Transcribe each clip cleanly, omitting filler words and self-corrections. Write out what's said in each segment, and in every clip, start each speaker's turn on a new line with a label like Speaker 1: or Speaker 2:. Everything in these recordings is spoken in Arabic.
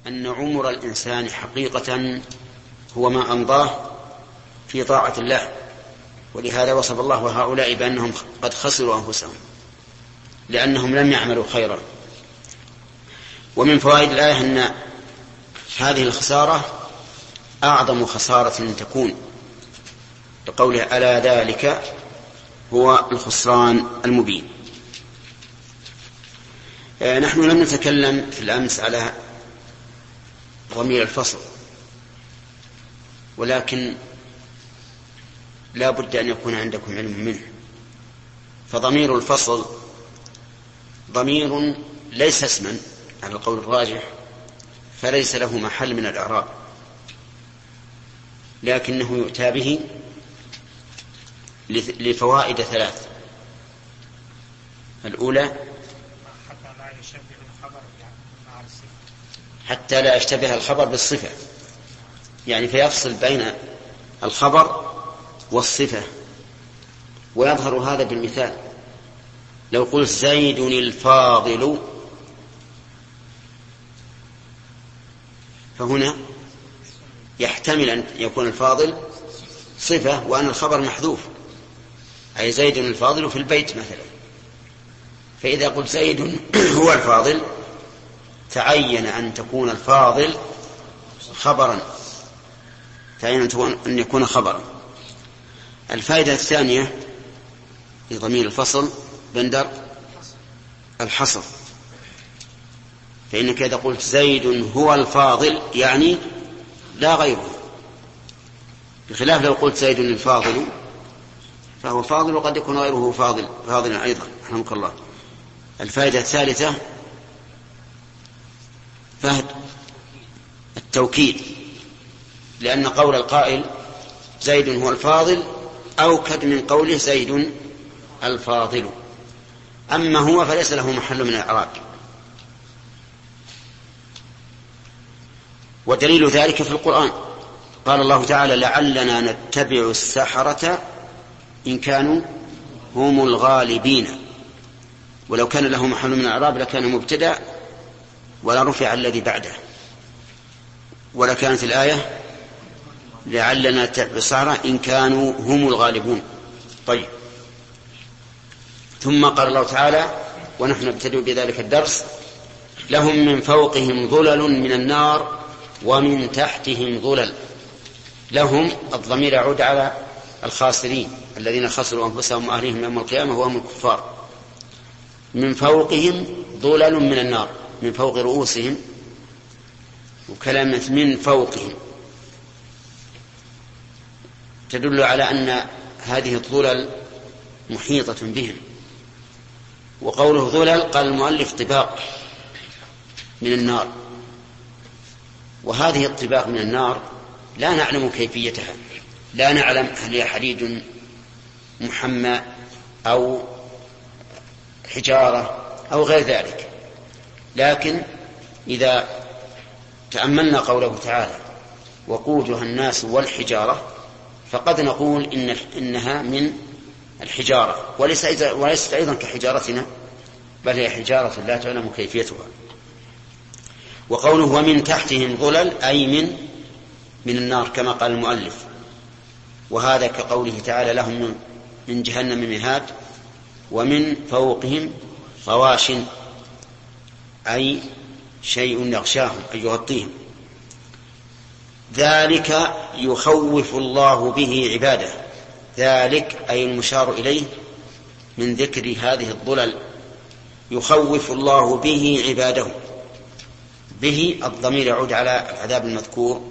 Speaker 1: أن عمر الإنسان حقيقة هو ما أمضاه في طاعة الله، ولهذا وصف الله هؤلاء بأنهم قد خسروا أنفسهم لأنهم لم يعملوا خيرا. ومن فوائد الآية أن هذه الخسارة أعظم خسارة تكون، لقوله ألا ذلك هو الخسران المبين. نحن لم نتكلم في الأمس على ضمير الفصل، ولكن لا بد أن يكون عندكم علم منه. فضمير الفصل ضمير ليس اسما على القول الراجح، فليس له محل من الإعراب، لكنه يؤتى به لفوائد ثلاث. الأولى حتى لا يشتبه الخبر بالصفة، يعني فيفصل بين الخبر والصفة. ويظهر هذا بالمثال، لو قلت زيد الفاضل، فهنا يحتمل أن يكون الفاضل صفة وأن الخبر محذوف، أي زيد الفاضل في البيت مثلا. فإذا قلت زيد هو الفاضل تعين أن تكون الفاضل خبرا، تعين أن يكون خبرا. الفائدة الثانية لضمير الفصل بندر الحصر، فإنك إذا قلت زيد هو الفاضل يعني لا غيره، بخلاف لو قلت زيد الفاضل فهو فاضل وقد يكون غيره فاضلا أيضا. رحمك الله. الفائدة الثالثة فهد التوكيد، لأن قول القائل زيد هو الفاضل أوكد من قوله زيد الفاضل، أما هو فليس له محل من الإعراب. ودليل ذلك في القرآن، قال الله تعالى لعلنا نتبع السحرة إن كانوا هم الغالبين، ولو كان له محل من الإعراب لكان مبتدأ ولا رفع الذي بعده، ولكانت الآية لعلنا نتبع السحرة إن كانوا هم الغالبون. طيب، ثم قال الله تعالى ونحن نبتدئ بذلك الدرس لهم من فوقهم ظلل من النار ومن تحتهم ظلل. لهم الضمير يعود على الخاسرين الذين خسروا أنفسهم وأهليهم يوم القيامة وهم الكفار. من فوقهم ظلل من النار، من فوق رؤوسهم، وكلمة من فوقهم تدل على أن هذه الظلل محيطة بهم. وقوله ظلل قال المؤلف طباق من النار، وهذه الطباق من النار لا نعلم كيفيتها، لا نعلم هل هي حديد محمى أو حجارة أو غير ذلك، لكن إذا تأملنا قوله تعالى وقودها الناس والحجارة فقد نقول إنها من الحجارة وليست أيضا كحجارتنا، بل هي حجارة لا تعلم كيفيتها. وقوله ومن تحتهم ظلل أي من النار كما قال المؤلف، وهذا كقوله تعالى لهم من جهنم مهاد ومن فوقهم غواش، أي شيء يغشاهم أي يغطيهم. ذلك يخوف الله به عباده، ذلك أي المشار إليه من ذكر هذه الظلل، يخوف الله به عباده. به الضمير يعود على العذاب المذكور،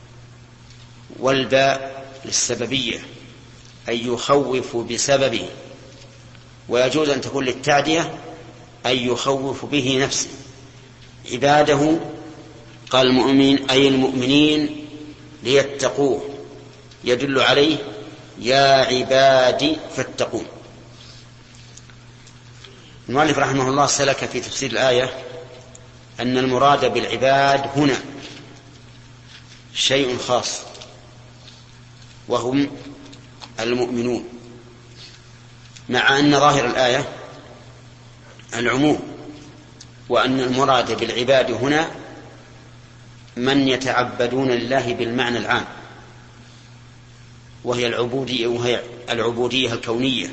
Speaker 1: والباء للسببية أي يخوف بسببه، ويجوز أن تكون للتعدية أي يخوف به نفسه. عباده قال المؤمنين أي المؤمنين ليتقوه، يدل عليه يا عبادي فاتقون. المؤلف رحمه الله سلك في تفسير الآية أن المراد بالعباد هنا شيء خاص وهم المؤمنون، مع أن ظاهر الآية العموم، وأن المراد بالعباد هنا من يتعبدون لله بالمعنى العام، وهي العبودية الكونية،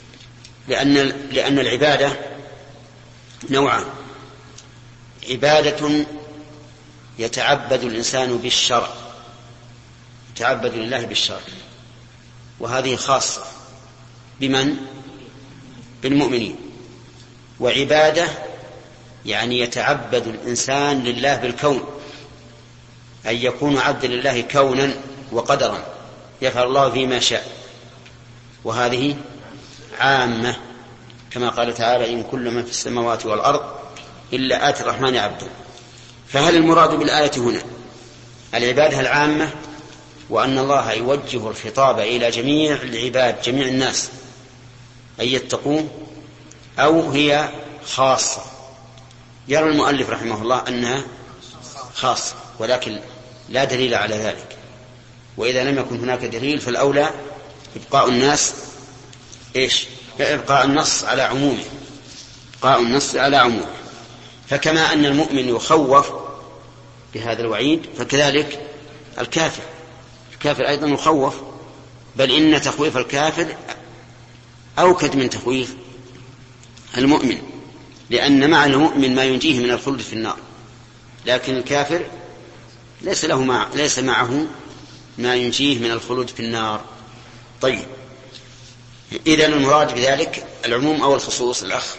Speaker 1: لأن العبادة نوعان: عبادة يتعبد الإنسان بالشرع، يتعبد لله بالشرع، وهذه خاصة بمن؟ بالمؤمنين. وعبادة يعني يتعبد الإنسان لله بالكون، أن يكون عبدا لله كونا وقدرا، يفعل الله فيما شاء، وهذه عامة، كما قال تعالى: إن كل من في السماوات والأرض إلا آتي الرحمن عبدا. فهل المراد بالآية هنا العبادة العامة، وأن الله يوجه الخطاب إلى جميع العباد، جميع الناس، أن يتقوه، أو هي خاصة؟ يرى المؤلف رحمه الله أنها خاصة، ولكن لا دليل على ذلك، وإذا لم يكن هناك دليل فالأولى إبقاء الناس إبقاء النص على عمومه، إبقاء النص على عمومه. فكما أن المؤمن يخوف بهذا الوعيد، فكذلك الكافر أيضا يخوف، بل إن تخويف الكافر أوكد من تخويف المؤمن، لأن مع المؤمن ما ينجيه من الخلد في النار، لكن الكافر ليس معه ما ينجيه من الخلود في النار. طيب، إذن المراد بذلك العموم أو الخصوص؟ الأخ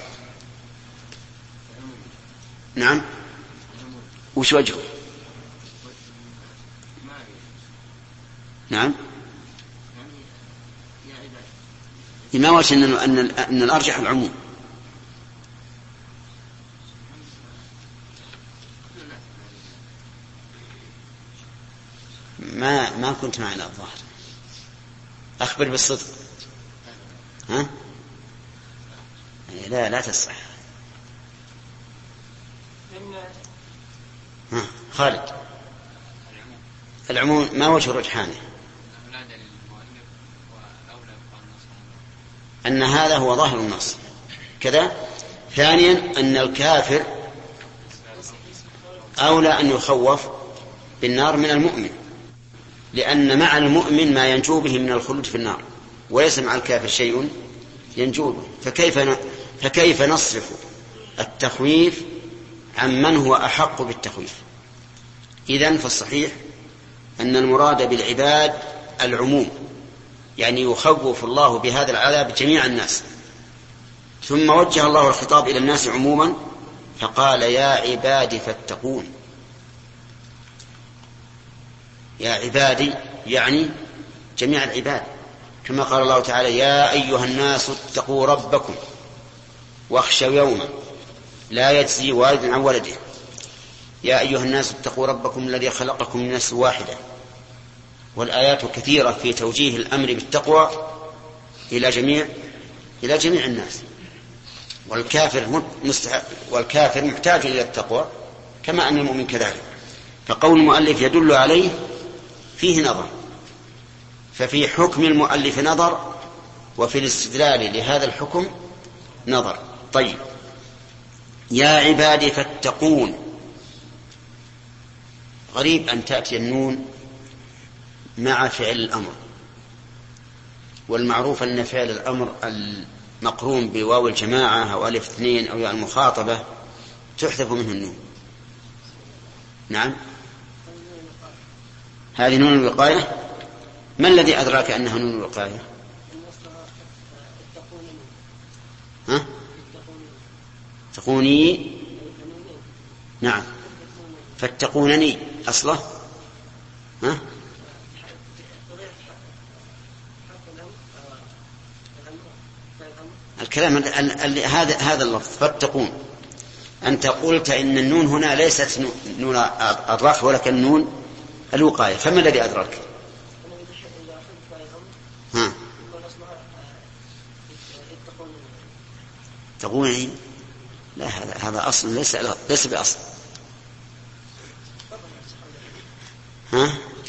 Speaker 1: نعم، وش وجهه؟ نعم، ما وجه أن الأرجح العموم؟ ما كنت معنا الظاهر، أخبر بالصدق. ها؟ لا تصح. ها خالد، العموم ما وجه رجحانه؟ أن هذا هو ظاهر النص كذا. ثانيا أن الكافر أولى أن يخوف بالنار من المؤمن، لأن مع المؤمن ما ينجو به من الخلود في النار، وليس مع الكافر شيء ينجو به. فكيف نصرف التخويف عن من هو أحق بالتخويف؟ إذن فالصحيح أن المراد بالعباد العموم، يعني يخوف الله بهذا العذاب جميع الناس. ثم وجه الله الخطاب إلى الناس عموما فقال: يا عبادي فاتقون. يا عبادي يعني جميع العباد، كما قال الله تعالى: يا أيها الناس اتقوا ربكم واخشوا يوما لا يجزي والد عن ولده. يا أيها الناس اتقوا ربكم الذي خلقكم من نفس واحدة. والآيات كثيرة في توجيه الأمر بالتقوى إلى جميع الناس، والكافر محتاج إلى التقوى كما أن المؤمن كذلك. فقول المؤلف يدل عليه فيه نظر، ففي حكم المؤلف نظر، وفي الاستدلال لهذا الحكم نظر. طيب، يا عبادي فاتقون، غريب أن تأتي النون مع فعل الأمر، والمعروف أن فعل الأمر المقرون بواو الجماعة أو ألف اثنين أو ياء المخاطبة تحذف منه النون. نعم، هذه نون الوقاية. ما الذي أدراك أنها نون الوقاية؟ ها؟ تقوني. نعم، فاتقونني أصله. ها؟ الكلام هذا اللفظ فاتقون، أنت قلت إن النون هنا ليست نون الرفع ولكن نون الوقاية، فما الذي أدرك؟ ها؟ تقولي لا، هذا أصل ليس بأصل. ها؟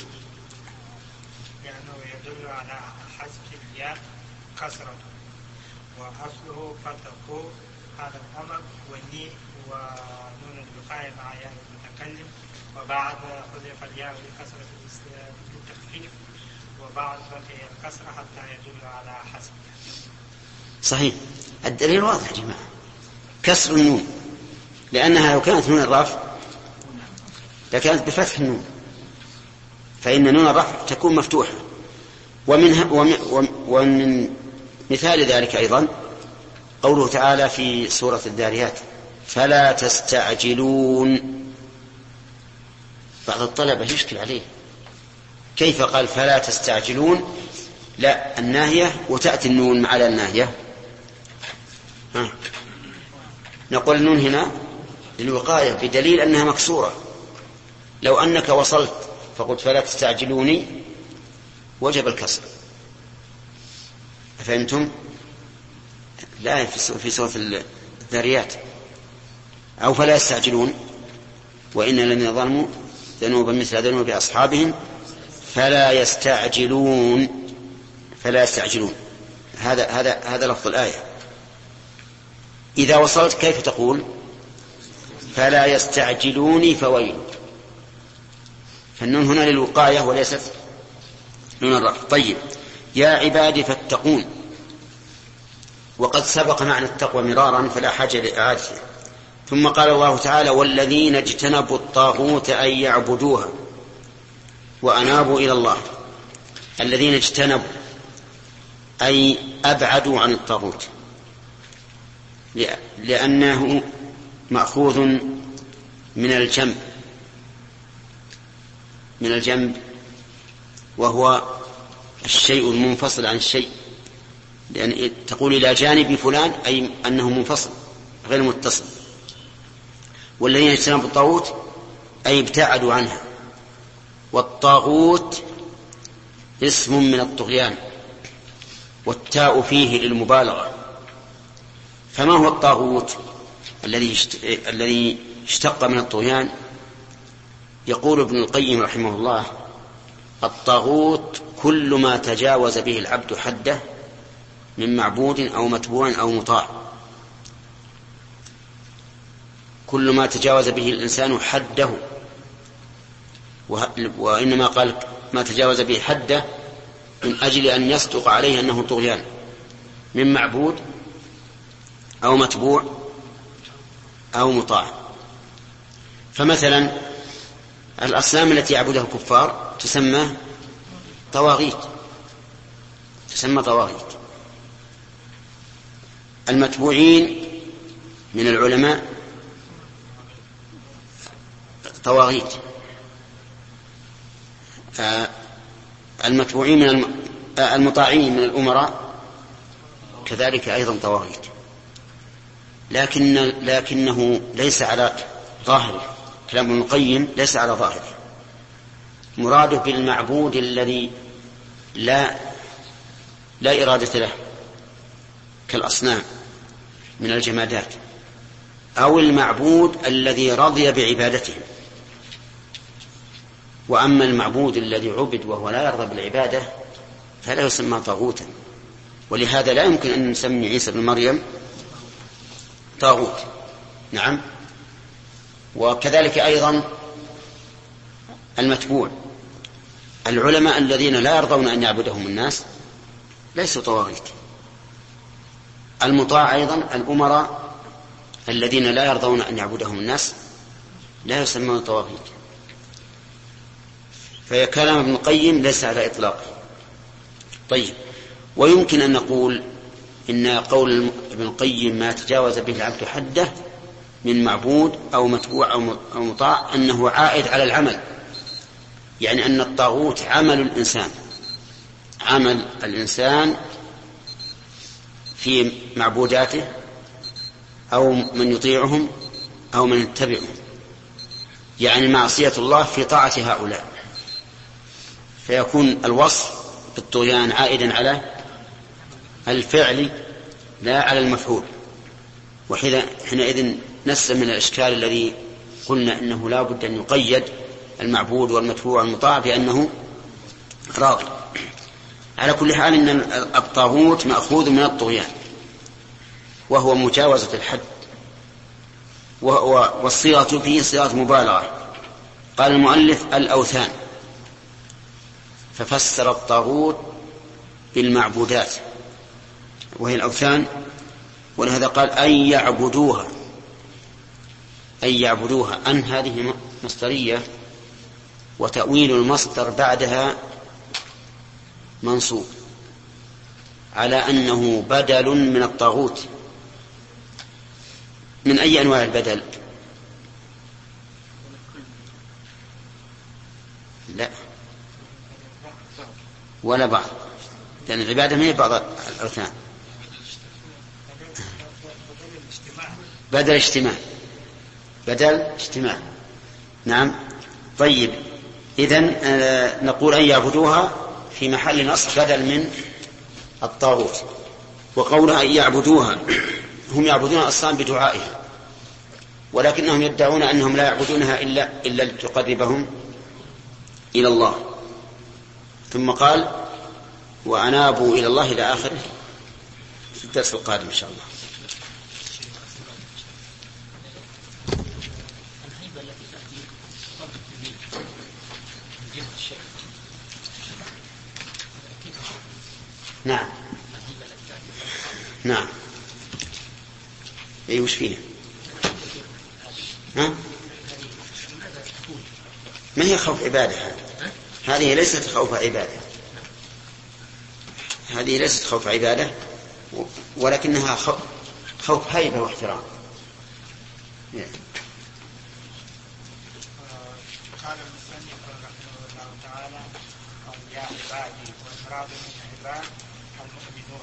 Speaker 2: لأنه يدل على حذف الياء كسرة، وأصله فتقوا هذا الأمر، والني ونون الوقاية مع ياء المتكلم وبعد حذف الياء لكسرة التخفيف، وبعد بقي الكسرة حتى يدل على حسب.
Speaker 1: صحيح، الدليل واضح يا جماعة، كسر النون، لأنها لو كانت نون الرفع لكانت بفتح النون، فإن نون الرفع تكون مفتوحة. ومن مثال ذلك أيضا قوله تعالى في سورة الذاريات: فلا تستعجلون. بعض الطلبة يشكل عليه كيف قال فلا تستعجلون، لا الناهية وتأتي النون على الناهية. نقول النون هنا للوقاية بدليل أنها مكسورة. لو أنك وصلت فقلت فلا تستعجلوني وجب الكسر، أفهمتم؟ لا في سورة الذاريات: أو فلا يستعجلون وإن الذين ظلموا ذنوبا مثل ذنوب أصحابهم فلا يستعجلون. فلا يستعجلون، هذا لفظ الآية. إذا وصلت كيف تقول؟ فلا يستعجلوني فويل. فالنون هنا للوقاية وليست نون الرفع. طيب، يا عبادي فاتقون، وقد سبق معنى التقوى مرارا فلا حاجة لإعادته. ثم قال الله تعالى: والذين اجتنبوا الطاغوت أن يعبدوها وأنابوا إلى الله. الذين اجتنبوا أي أبعدوا عن الطاغوت، لأنه مأخوذ من الجنب وهو الشيء المنفصل عن الشيء، لأن تقول إلى جانب فلان أي أنه منفصل غير متصل. والذين اجتنبوا الطاغوت أي ابتعدوا عنها. والطاغوت اسم من الطغيان، والتاء فيه للمبالغة. فما هو الطاغوت الذي اشتق من الطغيان؟ يقول ابن القيم رحمه الله: الطاغوت كل ما تجاوز به العبد حده من معبود أو متبوع أو مطاع. كل ما تجاوز به الإنسان حده، وإنما قال ما تجاوز به حده من أجل أن يصدق عليه أنه طغيان، من معبود أو متبوع أو مطاع. فمثلا الأصنام التي يعبدها الكفار تسمى طواغيت. المتبوعين من العلماء طواغيت. المتبوعين من المطاعين من الأمراء كذلك أيضا طواغيت. لكنه ليس على ظاهره، كلام ابن القيم ليس على ظاهره. مراده بالمعبود الذي لا إرادة له كالأصنام من الجمادات، أو المعبود الذي رضي بعبادته. وأما المعبود الذي عبد وهو لا يرضى بالعبادة فلا يسمى طاغوتا. ولهذا لا يمكن أن نسمي عيسى بن مريم طاغوت. نعم. وكذلك أيضا المتبوع، العلماء الذين لا يرضون أن يعبدهم الناس ليسوا طواغيت. المطاع أيضا الأمراء الذين لا يرضون أن يعبدهم الناس لا يسمون طواغيت. فكلام ابن القيم ليس على إطلاقه. طيب، ويمكن أن نقول إن قول ابن القيم ما تجاوز به العبد حده من معبود أو متبوع أو مطاع أنه عائد على العمل، يعني أن الطاغوت عمل الإنسان في معبوداته أو من يطيعهم أو من يتبعهم، يعني معصية الله في طاعة هؤلاء. فيكون الوصف بالطغيان عائدا على الفعل لا على المفعول. وحينئذ نسلم من الإشكال الذي قلنا إنه لا بد أن يقيد المعبود والمتبوع والمطاع بأنه راضي. على كل حال إن الطاغوت مأخوذ من الطغيان وهو مجاوزة الحد، والصيغة فيه صيغة مبالغة. قال المؤلف الأوثان، ففسر الطاغوت بالمعبودات وهي الأوثان، ولهذا قال أن يعبدوها، أن يعبدوها. أن هذه مصدرية، وتأويل المصدر بعدها منصوب على أنه بدل من الطاغوت. من أي أنواع البدل؟ لا ولا بعض، لأن العبادة ما هي بعض الأركان. بدل اجتماع، بدل اجتماع. نعم. طيب، إذن نقول أن يعبدوها في محل نصب بدل من الطاغوت. وقولها أن يعبدوها، هم يعبدون الأصنام بدعائها، ولكنهم يدعون أنهم لا يعبدونها إلا لتقربهم إلى الله. ثم قال وأنابوا إلى الله إلى آخره في الدرس القادم إن شاء الله. نعم نعم. أي وش فيها؟ ها؟ ما هي خوف عبادة؟ هذه ليست خوف عبادة، هذه ليست خوف عبادة، ولكنها خوف هيبة واحترام.
Speaker 2: قال المصنف رحمه الله تعالى يا عبادي، والمراد من عباد المؤمنون،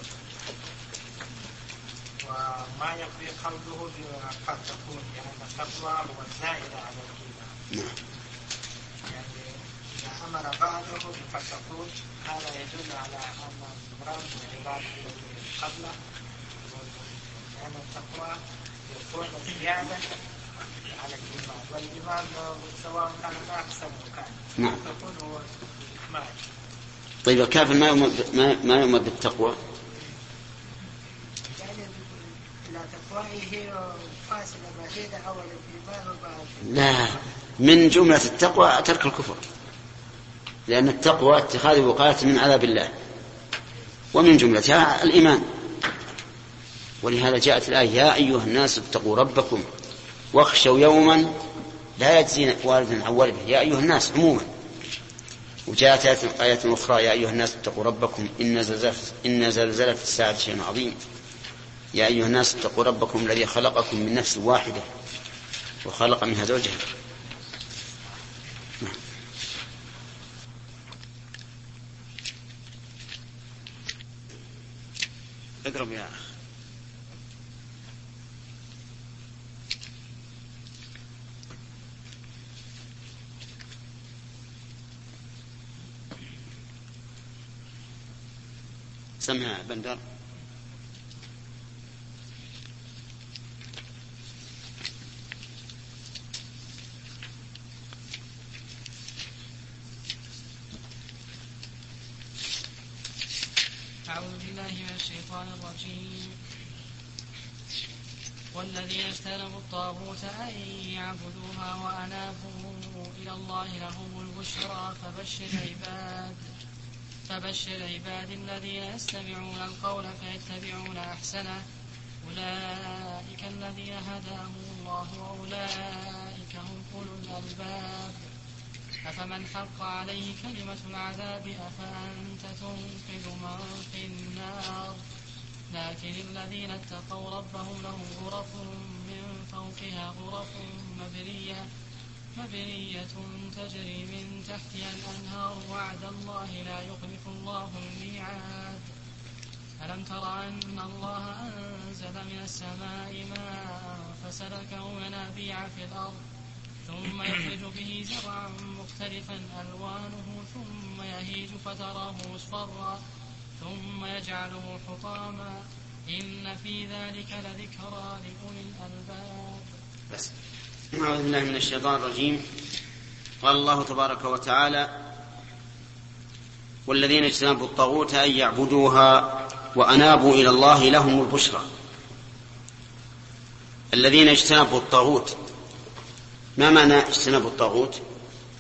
Speaker 2: وما يقضي قوله قد تكون، لأن التقوى هو الزائد على الإيمان. يعني إذا أمر بعده بقد تكون، هذا يدل على أن المراد من عباد قبله، لأن التقوى يكون زيادة على الإيمان، والإيمان سواء كان ناقصا أو كان تكون هو الإكمال.
Speaker 1: طيب الكافر ما يؤمر بالتقوى؟
Speaker 2: لا تقوى فاصلة بعيدة أول الإيمان وبعد.
Speaker 1: لا، من جملة التقوى ترك الكفر، لأن التقوى اتخاذ وقاية من عذاب الله، ومن جملتها الإيمان. ولهذا جاءت الآية يا أيها الناس اتقوا ربكم واخشوا يوما لا يجزي والد عن ولده، يا أيها الناس عموما. وجاءت آية أخرى يا أيها الناس اتقوا ربكم إن زلزلة الساعة شيء عظيم، يا أيها الناس اتقوا ربكم الذي خلقكم من نفس واحدة وخلق منها زوجها. اقرب يا أخي. سمع بندر.
Speaker 3: أعوذ بالله من الشيطان الرجيم. والذين اجتنبوا الطاغوت أن يعبدوها وأنابوا إلى الله لهم البشرى فبشر عباد الذين يستمعون القول فيتبعون أحسنه أولئك الذين هداهم الله وأولئك هم أولو الألباب. أفمن حق عليه كلمة العذاب أفأنت تنقذ من في النار. لكن الذين اتقوا ربهم لهم غرف من فوقها غرف مبنية تجري من تحتها الأنهار وعد الله لا يخلف الله الميعاد. ألم تر أن الله أنزل من السماء ماء فسلكه منابيع في الأرض ثم يخرج به زرعا مختلفا ألوانه ثم يهيج فتراه مصفرا ثم يجعله حطاما إن في ذلك لذكرى لأولي الألباب.
Speaker 1: بس. أعوذ بالله من الشيطان الرجيم. قال الله تبارك وتعالى والذين اجتنبوا الطاغوت أن يعبدوها وأنابوا إلى الله لهم البشرى. الذين اجتنبوا الطاغوت، ما معنى اجتنبوا الطاغوت؟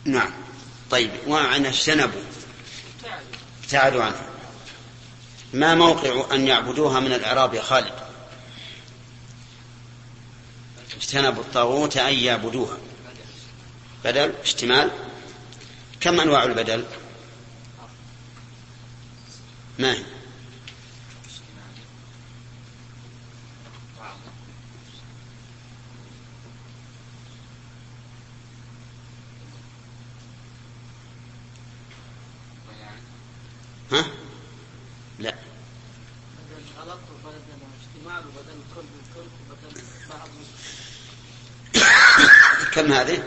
Speaker 1: نعم. طيب، ومعنى اجتنبوا ابتعدوا عنها، ما موقع أن يعبدوها من الإعراب يا خالد؟ اجتنبوا الطاغوت أن يعبدوها، بدل اشتمال. كم أنواع البدل؟ ما هي؟ ها؟ لا.
Speaker 4: بدل غلط وبدل اجتماع وبدل كل وبدل بعض.
Speaker 1: كم هذه؟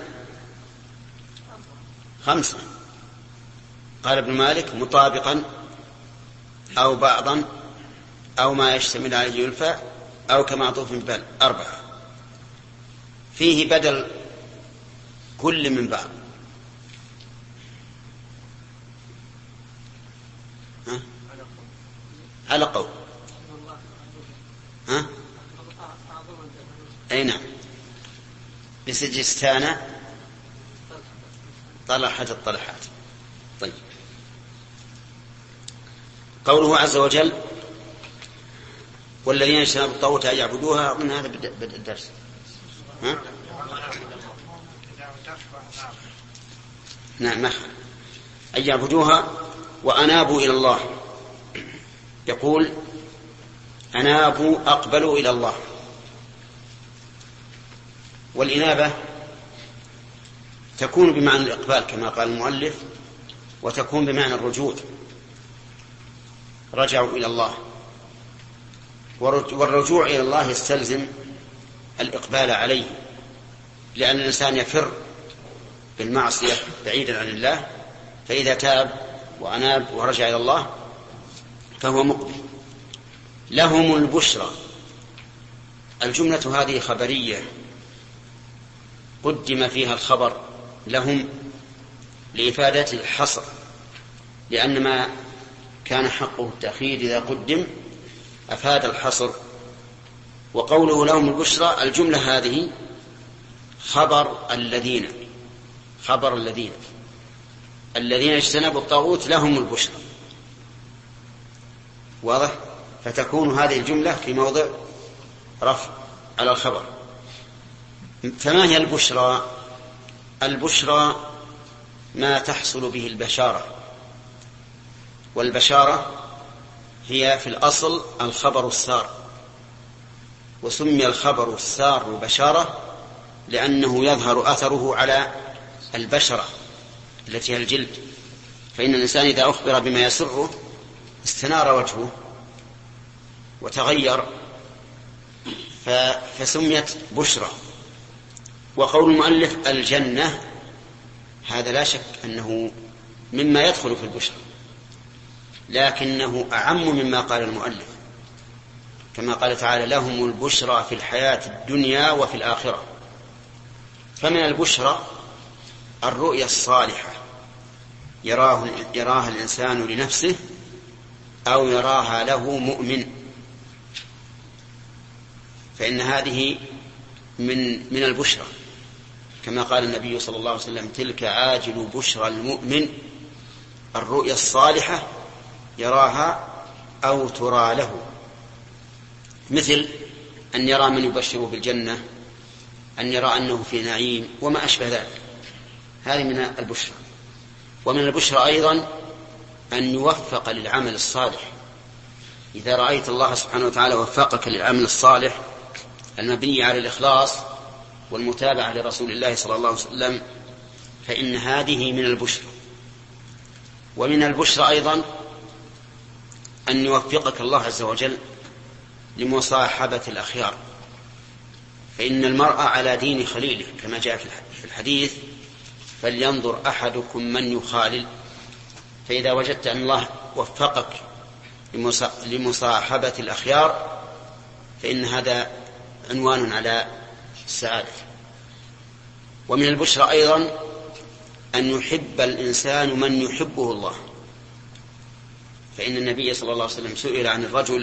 Speaker 1: 5. قال ابن مالك: مطابقا أو بعضا أو ما يشتمل عليه يلفى أو كمعطوف بل. 4. فيه بدل كل من بعض. ها؟ على قول. ها؟ أي نعم. بسجستان طلحت الطلحات. طيب، قوله عز وجل: والذين اجتنبوا الطاغوت أن يعبدوها، من هذا بدء الدرس. ها؟ نعم، أن يعبدوها وأنابوا إلى الله. يقول: أنابوا أقبلوا إلى الله. والإنابة تكون بمعنى الإقبال كما قال المؤلف، وتكون بمعنى الرجوع، رجعوا إلى الله. والرجوع إلى الله يستلزم الإقبال عليه، لأن الإنسان يفر بالمعصية بعيدا عن الله، فإذا تاب وأناب ورجع إلى الله فهو مقبل. لهم البشرى. الجملة هذه خبرية قدم فيها الخبر لهم لإفادة الحصر، لأن ما كان حقه التأخير إذا قدم أفاد الحصر. وقوله لهم البشرى، الجملة هذه خبر الذين اجتنبوا الطاغوت لهم البشرى. واضح؟ فتكون هذه الجملة في موضع رفع على الخبر. فما هي البشرى؟ البشرى ما تحصل به البشارة، والبشارة هي في الأصل الخبر السار، وسمي الخبر السار بشارة لأنه يظهر أثره على البشرة التي هي الجلد. فإن الإنسان إذا أخبر بما يسره استنار وجهه وتغير، فسميت بشرى. وقول المؤلف الجنة، هذا لا شك أنه مما يدخل في البشرى، لكنه أعم مما قال المؤلف، كما قال تعالى: لهم البشرى في الحياة الدنيا وفي الآخرة. فمن البشرى الرؤيا الصالحة يراها الإنسان لنفسه أو يراها له مؤمن، فإن هذه من البشرى، كما قال النبي صلى الله عليه وسلم: تلك عاجل بشرى المؤمن، الرؤيا الصالحة يراها أو ترى له، مثل أن يرى من يبشره بالجنة، أن يرى أنه في نعيم وما أشبه ذلك. هذه من البشرى. ومن البشرى أيضا أن يوفق للعمل الصالح. إذا رأيت الله سبحانه وتعالى وفقك للعمل الصالح المبني على الإخلاص والمتابعة لرسول الله صلى الله عليه وسلم، فإن هذه من البشرى. ومن البشرى أيضا أن يوفقك الله عز وجل لمصاحبة الأخيار، فإن المرء على دين خليله كما جاء في الحديث: فلينظر أحدكم من يخالل. فإذا وجدت أن الله وفقك لمصاحبة الأخيار فإن هذا عنوان على السعادة. ومن البشرى أيضا أن يحب الإنسان من يحبه الله، فإن النبي صلى الله عليه وسلم سئل عن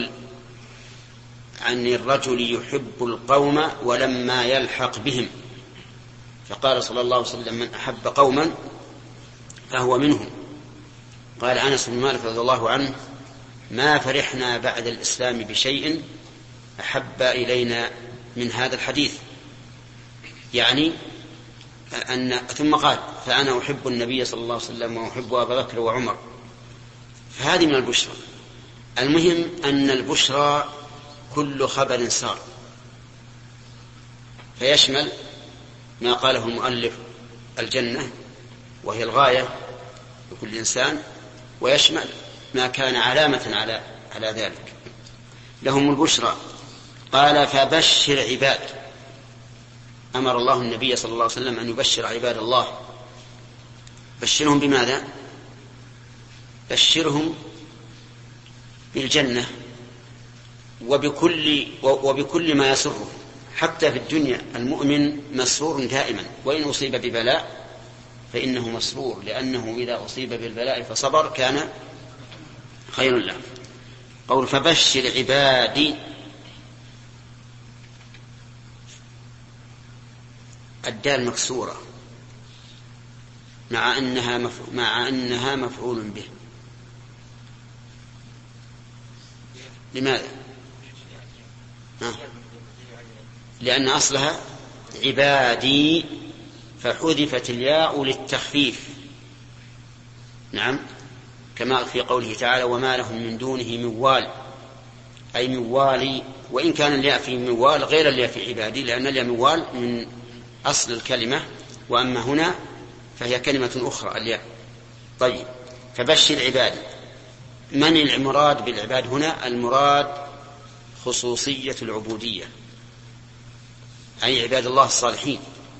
Speaker 1: الرجل يحب القوم ولما يلحق بهم، فقال صلى الله عليه وسلم: من أحب قوما فهو منهم. قال أنس بن مالك رضي الله عنه: ما فرحنا بعد الإسلام بشيء أحب إلينا من هذا الحديث، يعني ثم قال: فأنا أحب النبي صلى الله عليه وسلم وأحب أبا بكر وعمر. فهذه من البشرى. المهم أن البشرى كل خبر سار، فيشمل ما قاله المؤلف الجنة وهي الغاية لكل إنسان، ويشمل ما كان علامة على ذلك. لهم البشرى. قال: فبشر عباد. أمر الله النبي صلى الله عليه وسلم أن يبشر عباد الله. بشرهم بماذا؟ بشرهم بالجنة وبكل ما يسره. حتى في الدنيا المؤمن مسرور دائما، وإن أصيب ببلاء فإنه مسرور، لأنه إذا أصيب بالبلاء فصبر كان خير له. قول: فبشر عبادي. الدال مكسورة مع أنها مفعول به. لماذا؟ لأن أصلها عبادي، فحذفت الياء للتخفيف. نعم، كما في قوله تعالى: وما لهم من دونه من وال، أي من والي. وإن كان الياء في من وال غير الياء في عبادي، لأن الياء من وال من أصل الكلمة، وأما هنا فهي كلمة أخرى الياء. طيب، فبشر عبادي. من المراد بالعباد هنا؟ المراد خصوصية العبودية، أي عباد الله الصالحين،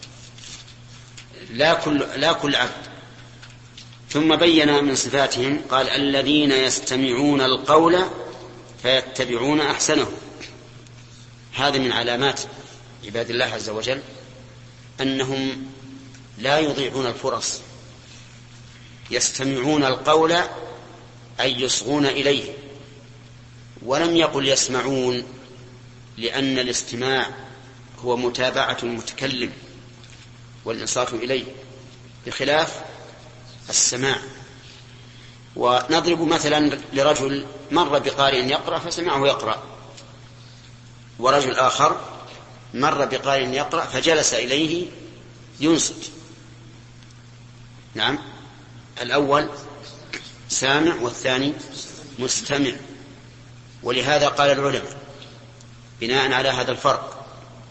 Speaker 1: لا كل عبد. ثم بين من صفاتهم قال: الذين يستمعون القول فيتبعون أحسنه. هذا من علامات عباد الله عز وجل، أنهم لا يضيعون الفرص، يستمعون القول أي يصغون إليه. ولم يقل يسمعون، لأن الاستماع هو متابعة المتكلم والإنصات إليه، بخلاف السماع. ونضرب مثلا لرجل مر بقارئ يقرأ فسمعه يقرأ، ورجل آخر مر بقارئ يقرأ فجلس إليه ينصت. نعم، الأول سامع والثاني مستمع. ولهذا قال العلماء بناء على هذا الفرق: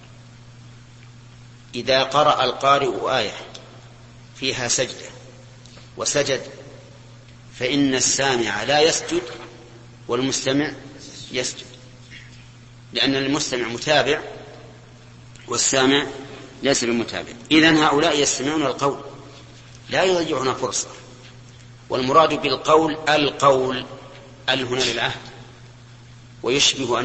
Speaker 1: إذا قرأ القارئ آية فيها سجدة وسجد فإن السامع لا يسجد والمستمع يسجد، لأن المستمع متابع والسامع ليس بمتابع. إذن هؤلاء يستمعون القول، لا يضيعون فرصة. والمراد بالقول القول هنا للعهد، وتشبه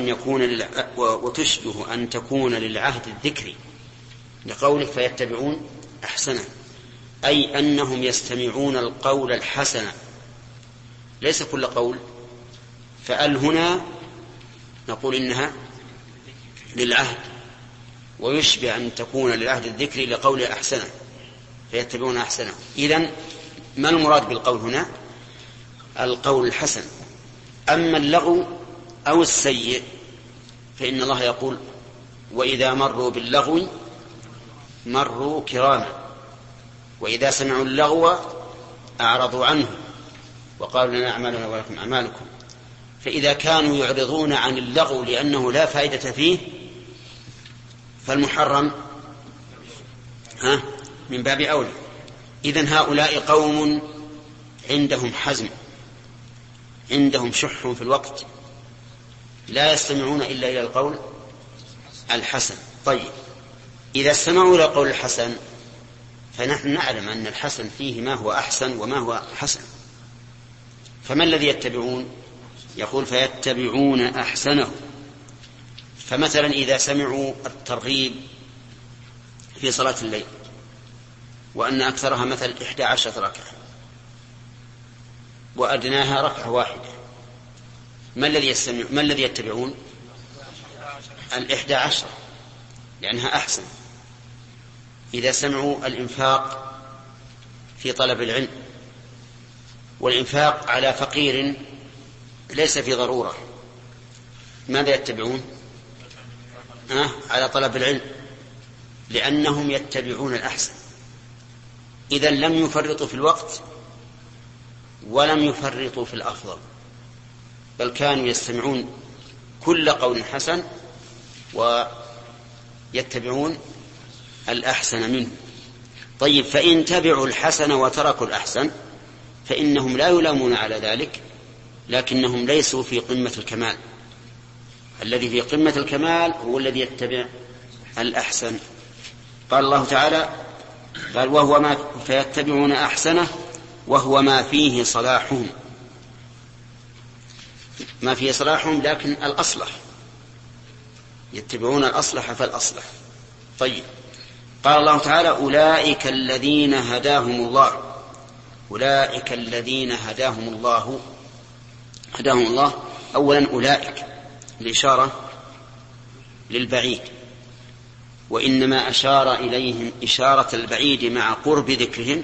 Speaker 1: أن تكون للعهد الذكري، لقولك فيتبعون أحسنه، أي أنهم يستمعون القول الحسن، ليس كل قول. فأل هنا نقول إنها للعهد، ويشبه أن تكون للعهد الذكري لقول أحسنه فيتبعون أحسنه. إذن ما المراد بالقول هنا؟ القول الحسن. أما اللغو أو السيء فإن الله يقول: وإذا مروا باللغو مروا كراما، وإذا سمعوا اللغو أعرضوا عنه وقالوا لنا أعمالنا ولكم أعمالكم. فإذا كانوا يعرضون عن اللغو لأنه لا فائدة فيه فالمحرم من باب أولى. إذن هؤلاء قوم عندهم حزم، عندهم شح في الوقت، لا يستمعون إلا إلى القول الحسن. طيب، إذا استمعوا إلى القول الحسن فنحن نعلم أن الحسن فيه ما هو أحسن وما هو حسن، فما الذي يتبعون؟ يقول: فيتبعون أحسنه. فمثلا إذا سمعوا الترغيب في صلاة الليل وأن أكثرها مثل 11 ركعة وأدناها ركعة واحدة، ما الذي يتبعون؟ 11 لأنها أحسن. إذا سمعوا الإنفاق في طلب العلم والإنفاق على فقير ليس في ضرورة، ماذا يتبعون؟ على طلب العلم، لأنهم يتبعون الأحسن. إذن لم يفرطوا في الوقت ولم يفرطوا في الأفضل، بل كانوا يستمعون كل قول حسن ويتبعون الأحسن منه. طيب، فإن تبعوا الحسن وتركوا الأحسن فإنهم لا يلامون على ذلك، لكنهم ليسوا في قمة الكمال. الذي في قمة الكمال هو الذي يتبع الأحسن. قال الله تعالى: قال: وهو ما فيتبعون أحسنه وهو ما فيه صلاحهم. ما فيه صلاحهم لكن الأصلح، يتبعون الأصلح فالأصلح. طيب، قال الله تعالى: أولئك الذين هداهم الله. أولئك الذين هداهم الله. أولا أولئك الإشارة للبعيد، وإنما أشار إليهم إشارة البعيد مع قرب ذكرهم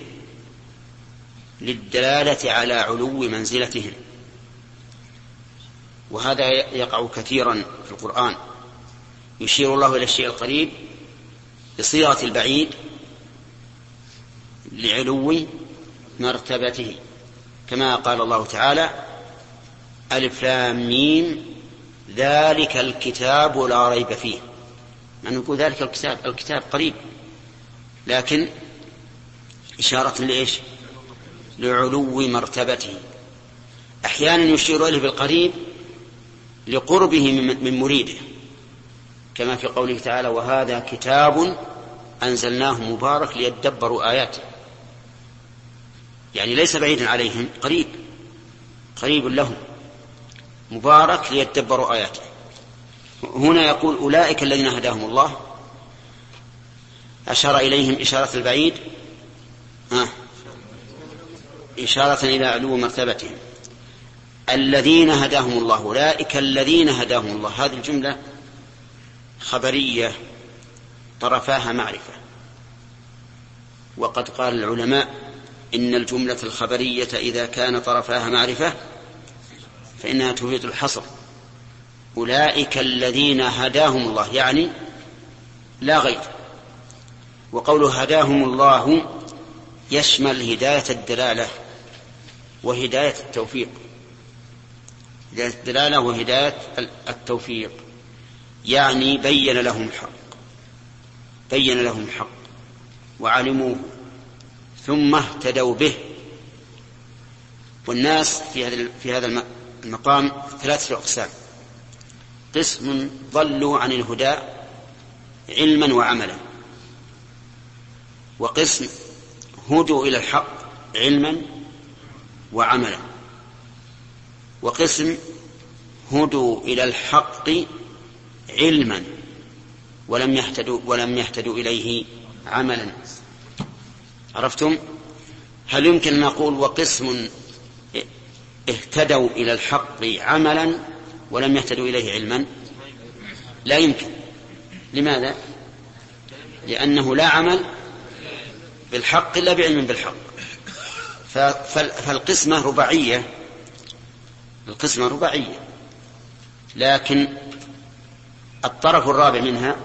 Speaker 1: للدلالة على علو منزلتهم. وهذا يقع كثيرا في القرآن، يشير الله إلى الشيء القريب بصيغة البعيد لعلو مرتبته، كما قال الله تعالى: ألف لام ميم ذلك الكتاب لا ريب فيه. يعني نقول ذلك الكتاب قريب، لكن إشارة لإيش؟ لعلو مرتبته. أحيانا يشير إليه بالقريب لقربه من مريده، كما في قوله تعالى: وهذا كتاب أنزلناه مبارك ليدبروا آياته. يعني ليس بعيدا عليهم، قريب لهم، مبارك ليدبروا آياته. هنا يقول: أولئك الذين هداهم الله، أشار إليهم إشارة البعيد إشارة إلى علو مرتبتهم. الذين هداهم الله، أولئك الذين هداهم الله، هذه الجملة خبرية طرفاها معرفة. وقد قال العلماء إن الجملة الخبرية إذا كان طرفاها معرفة فإنها تفيد الحصر. أولئك الذين هداهم الله يعني لا غير. وقوله هداهم الله يشمل هداية الدلالة وهداية التوفيق. هداية الدلالة وهداية التوفيق يعني بين لهم الحق وعلموه ثم اهتدوا به. والناس في هذا المقام 3 أقسام: قسم ضلوا عن الهدى علما وعملا، وقسم هدوا إلى الحق علما وعملا، وقسم هدوا إلى الحق علما ولم يهتدوا إليه عملا. عرفتم؟ هل يمكن أن نقول وقسم اهتدوا إلى الحق عملا ولم يهتدوا إليه علما؟ لا يمكن. لماذا؟ لأنه لا عمل بالحق إلا بعلم بالحق. فالقسمة رباعية، لكن الطرف الرابع منها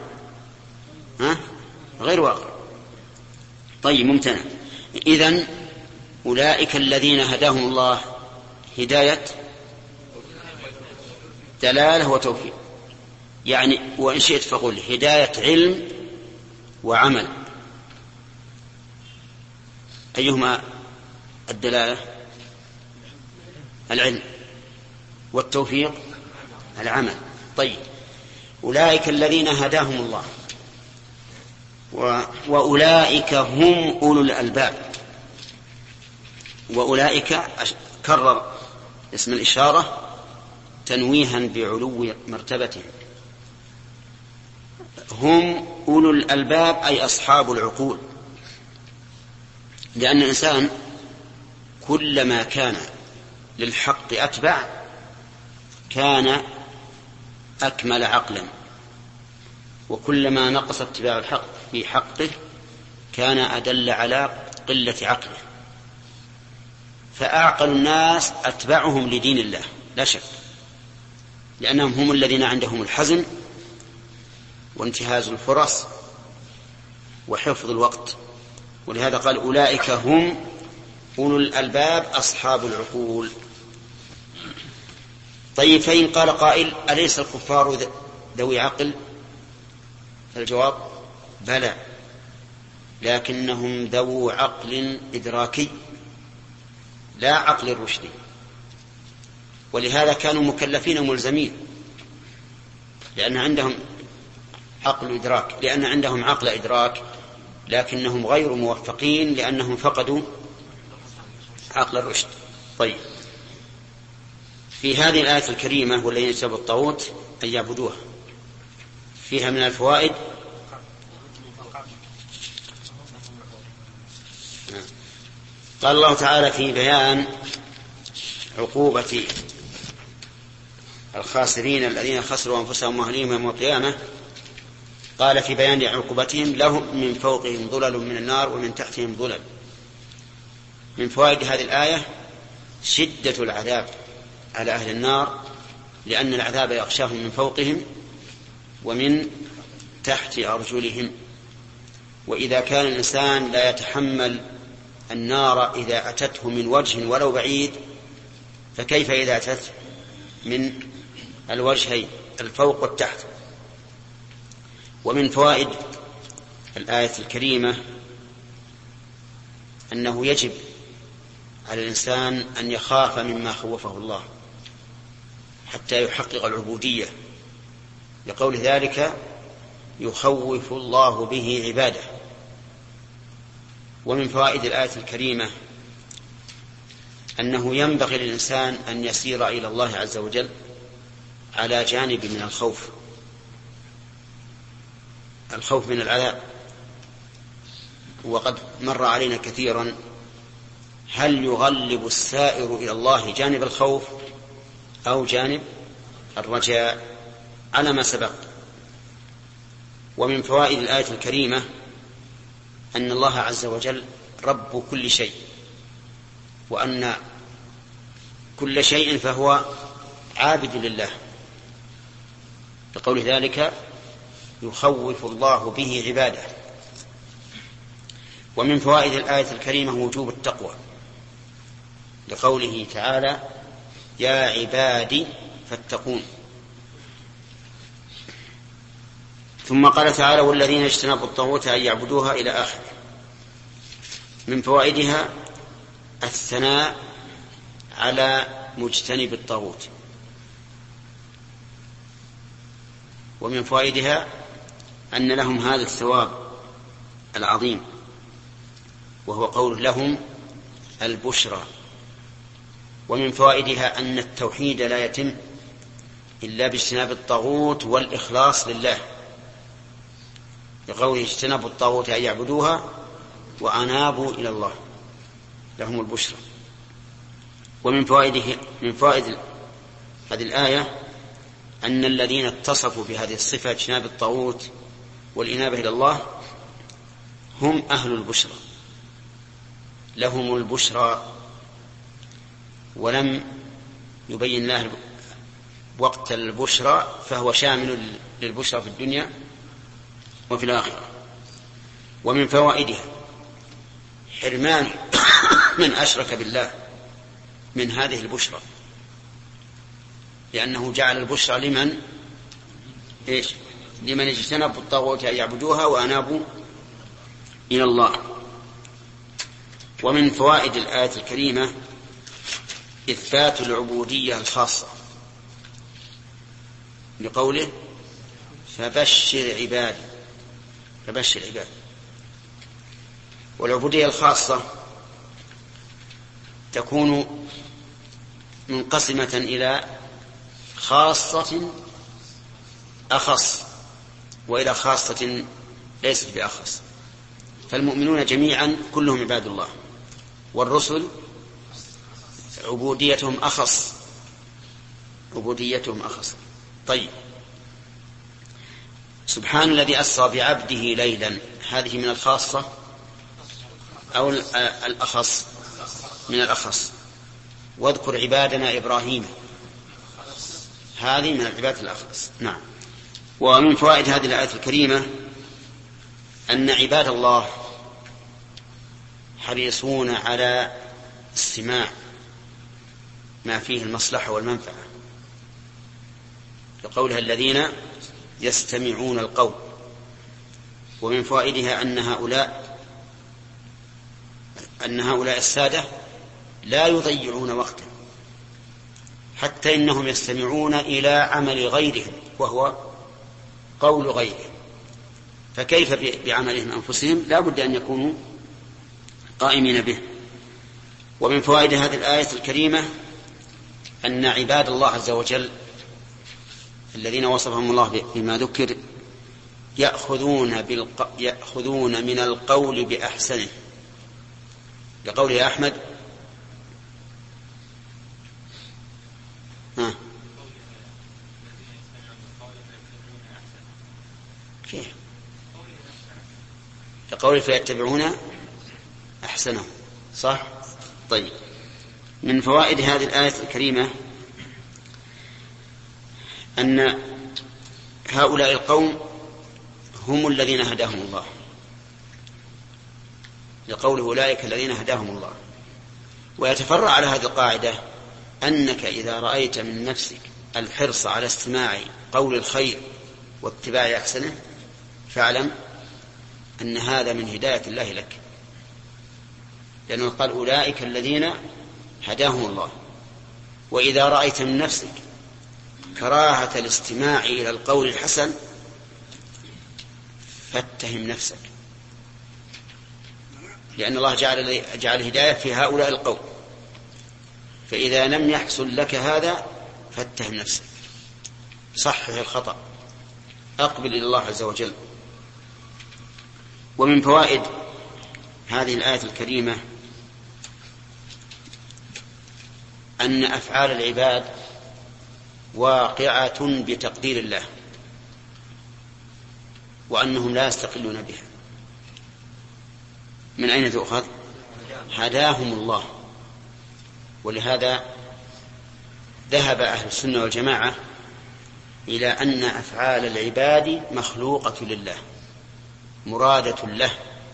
Speaker 1: غير واقع. طيب، ممتنع. إذن أولئك الذين هداهم الله هداية دلالة وتوفيق، يعني وإن شئت فقل هداية علم وعمل. أيهما الدلالة؟ العلم، والتوفيق العمل. طيب، أولئك الذين هداهم الله، وأولئك هم أولو الألباب. وأولئك كرر اسم الإشارة تنويها بعلو مرتبتهم. هم أولو الألباب أي أصحاب العقول، لأن الإنسان كلما كان للحق أتبع كان أكمل عقلا، وكلما نقص اتباع الحق في حقه كان أدل على قلة عقله. فأعقل الناس أتبعهم لدين الله لا شك، لأنهم هم الذين عندهم الحزم وانتهاز الفرص وحفظ الوقت. ولهذا قال أولئك هم أولو الألباب أصحاب العقول. طيب، فإن قال قائل أليس الكفار ذوي عقل؟ الجواب بلى، لكنهم ذو عقل إدراكي لا عقل رشدي، ولهذا كانوا مكلفين ملزمين، لأن عندهم عقل إدراك، لكنهم غير موفقين لأنهم فقدوا عقل الرشد. طيب، في هذه الآية الكريمة والذين اجتنبوا الطاغوت أن يعبدوها فيها من الفوائد قال الله تعالى في بيان عقوبة الخاسرين الذين خسروا أنفسهم وأهليهم يوم القيامة، قال في بيان عقوبتهم لهم من فوقهم ظلل من النار ومن تحتهم ظلل. من فوائد هذه الآية شدة العذاب على أهل النار، لأن العذاب يغشاهم من فوقهم ومن تحت أرجلهم، وإذا كان الإنسان لا يتحمل النار إذا أتته من وجه ولو بعيد، فكيف إذا أتت من الوجهين الفوق والتحت. ومن فوائد الآية الكريمة أنه يجب على الإنسان أن يخاف مما خوفه الله حتى يحقق العبودية، لقول ذلك يخوف الله به عباده. ومن فوائد الآية الكريمة أنه ينبغي للإنسان أن يسير إلى الله عز وجل على جانب من الخوف من العذاب. وقد مر علينا كثيرا هل يغلب السائر إلى الله جانب الخوف أو جانب الرجاء على ما سبق. ومن فوائد الآية الكريمة أن الله عز وجل رب كل شيء، وأن كل شيء فهو عابد لله، لقول ذلك يخوف الله به عباده. ومن فوائد الآية الكريمة وجوب التقوى، لقوله تعالى يا عبادي فاتقون. ثم قال تعالى والذين اجتنبوا الطاغوت أن يعبدوها إلى آخر. من فوائدها الثناء على مجتنب الطاغوت. ومن فوائدها أن لهم هذا الثواب العظيم، وهو قول لهم البشرى. ومن فوائدها أن التوحيد لا يتم إلا باجتناب الطاغوت والإخلاص لله، لقوله اجتنبوا الطاغوت أن يعبدوها وأنابوا إلى الله لهم البشرى. ومن فوائد هذه الآية أن الذين اتصفوا بهذه الصفة اجتناب الطاغوت والإنابة إلى الله هم أهل البشرى، لهم البشرى. ولم يبين له وقت البشرى، فهو شامل للبشرى في الدنيا وفي الآخرة. ومن فوائدها حرمان من أشرك بالله من هذه البشرى، لأنه جعل البشرى لمن اجتنبوا الطاغوت أن يعبدوها وأنابوا إلى الله. ومن فوائد الآية الكريمة إثبات العبودية الخاصة، لقوله فبشر عبادي. والعبودية الخاصة تكون منقسمة إلى خاصة أخص وإلى خاصة ليست بأخص. فالمؤمنون جميعا كلهم عباد الله، والرسل عبوديتهم أخص. طيب، سبحان الذي أسرى بعبده ليلا، هذه من الخاصة أو الأخص؟ من الأخص. واذكر عبادنا إبراهيم. هذه من العباد الأخلص. نعم. ومن فوائد هذه الآية الكريمة أن عباد الله حريصون على استماع ما فيه المصلحة والمنفعة، لقولها الذين يستمعون القول. ومن فوائدها أن هؤلاء السادة لا يضيعون وقتا، حتى إنهم يستمعون إلى عمل غيرهم وهو قول غيرهم، فكيف بعملهم أنفسهم؟ لا بد أن يكونوا قائمين به. ومن فوائد هذه الآية الكريمة أن عباد الله عز وجل الذين وصفهم الله بما ذكر يأخذون من القول بأحسنه، لقوله يا أحمد كيف لقوله فيتبعون أحسنه، صح؟ طيب. من فوائد هذه الآية الكريمة أن هؤلاء القوم هم الذين هداهم الله، لقوله أولئك الذين هداهم الله. ويتفرع على هذه القاعدة أنك إذا رأيت من نفسك الحرص على استماع قول الخير واتباع أحسنه فاعلم أن هذا من هداية الله لك، لأنه قال أولئك الذين هداهم الله. وإذا رأيت من نفسك كراهة الاستماع إلى القول الحسن فاتهم نفسك، لأن الله جعل الهداية في هؤلاء القوم، فإذا لم يحصل لك هذا فاتهم نفسك، صحح الخطأ، أقبل إلى الله عز وجل. ومن فوائد هذه الآية الكريمة أن أفعال العباد واقعة بتقدير الله، وأنهم لا يستقلون بها. من أين تؤخذ؟ هداهم الله. ولهذا ذهب أهل السنة والجماعة إلى أن أفعال العباد مخلوقة لله مرادة له،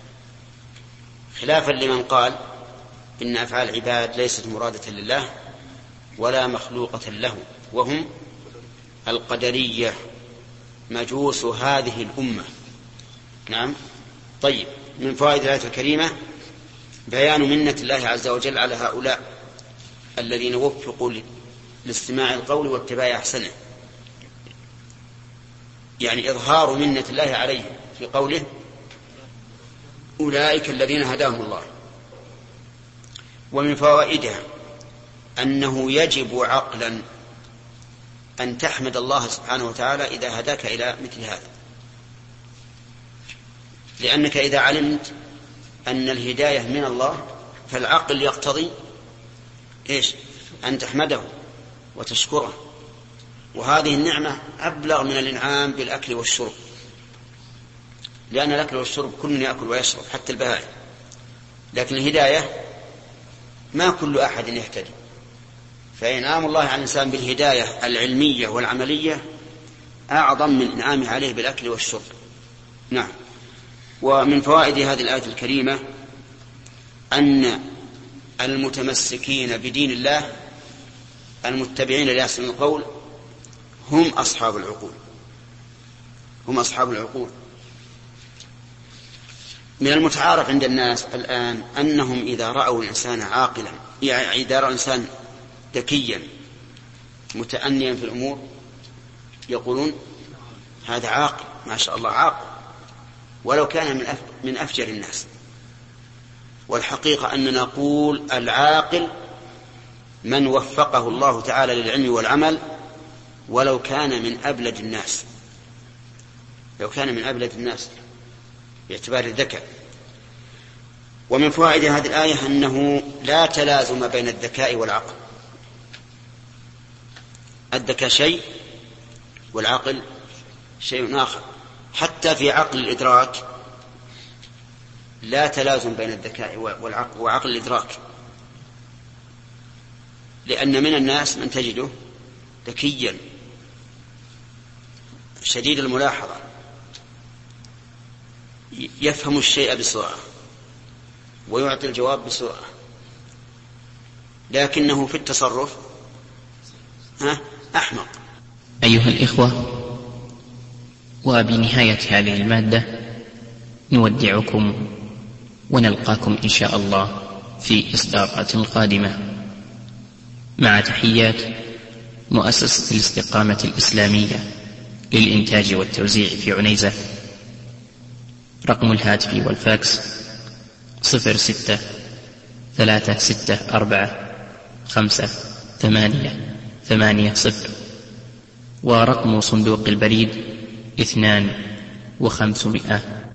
Speaker 1: خلافا لمن قال إن أفعال العباد ليست مرادة لله ولا مخلوقة له، وهم القدرية مجوس هذه الأمة. نعم. طيب. من فوائد الآية الكريمة بيان منة الله عز وجل على هؤلاء الذين وفقوا لاستماع القول واتباع أحسنه، يعني إظهار منة الله عليهم في قوله أولئك الذين هداهم الله. ومن فوائدها أنه يجب عقلا أن تحمد الله سبحانه وتعالى إذا هداك إلى مثل هذا، لأنك إذا علمت أن الهداية من الله فالعقل يقتضي إيش؟ أن تحمده وتشكره. وهذه النعمة أبلغ من الإنعام بالأكل والشرب، لأن الأكل والشرب كل يأكل ويشرب حتى البهائم، لكن الهداية ما كل أحد يهتدي، فإنعام الله على الإنسان بالهداية العلمية والعملية أعظم من إنعامه عليه بالأكل والشرب. نعم. ومن فوائد هذه الآية الكريمة أن المتمسكين بدين الله المتبعين لأحسن القول هم أصحاب العقول، هم أصحاب العقول. من المتعارف عند الناس الآن أنهم إذا رأوا الإنسان عاقلا، يعني إذا رأوا الإنسان ذكيا متأنيا في الأمور يقولون هذا عاقل، ما شاء الله عاقل، ولو كان من أفجر الناس. والحقيقة أننا نقول العاقل من وفقه الله تعالى للعلم والعمل ولو كان من أبلد الناس، لو كان من أبلد الناس باعتبار الذكاء. ومن فوائد هذه الآية أنه لا تلازم بين الذكاء والعقل، الذكاء شيء والعقل شيء آخر. حتى في عقل الإدراك لا تلازم بين الذكاء والعقل وعقل الإدراك. لأن من الناس من تجده ذكيا شديد الملاحظة، يفهم الشيء بسرعة ويعطي الجواب بسرعة، لكنه في التصرف أحمق.
Speaker 5: أيها الإخوة، وبنهاية هذه المادة نودعكم ونلقاكم إن شاء الله في إصدارات قادمة، مع تحيات مؤسسة الاستقامة الإسلامية للإنتاج والتوزيع في عنيزة. رقم الهاتف والفاكس 06-364-5-8-8-0، ورقم صندوق البريد 2500.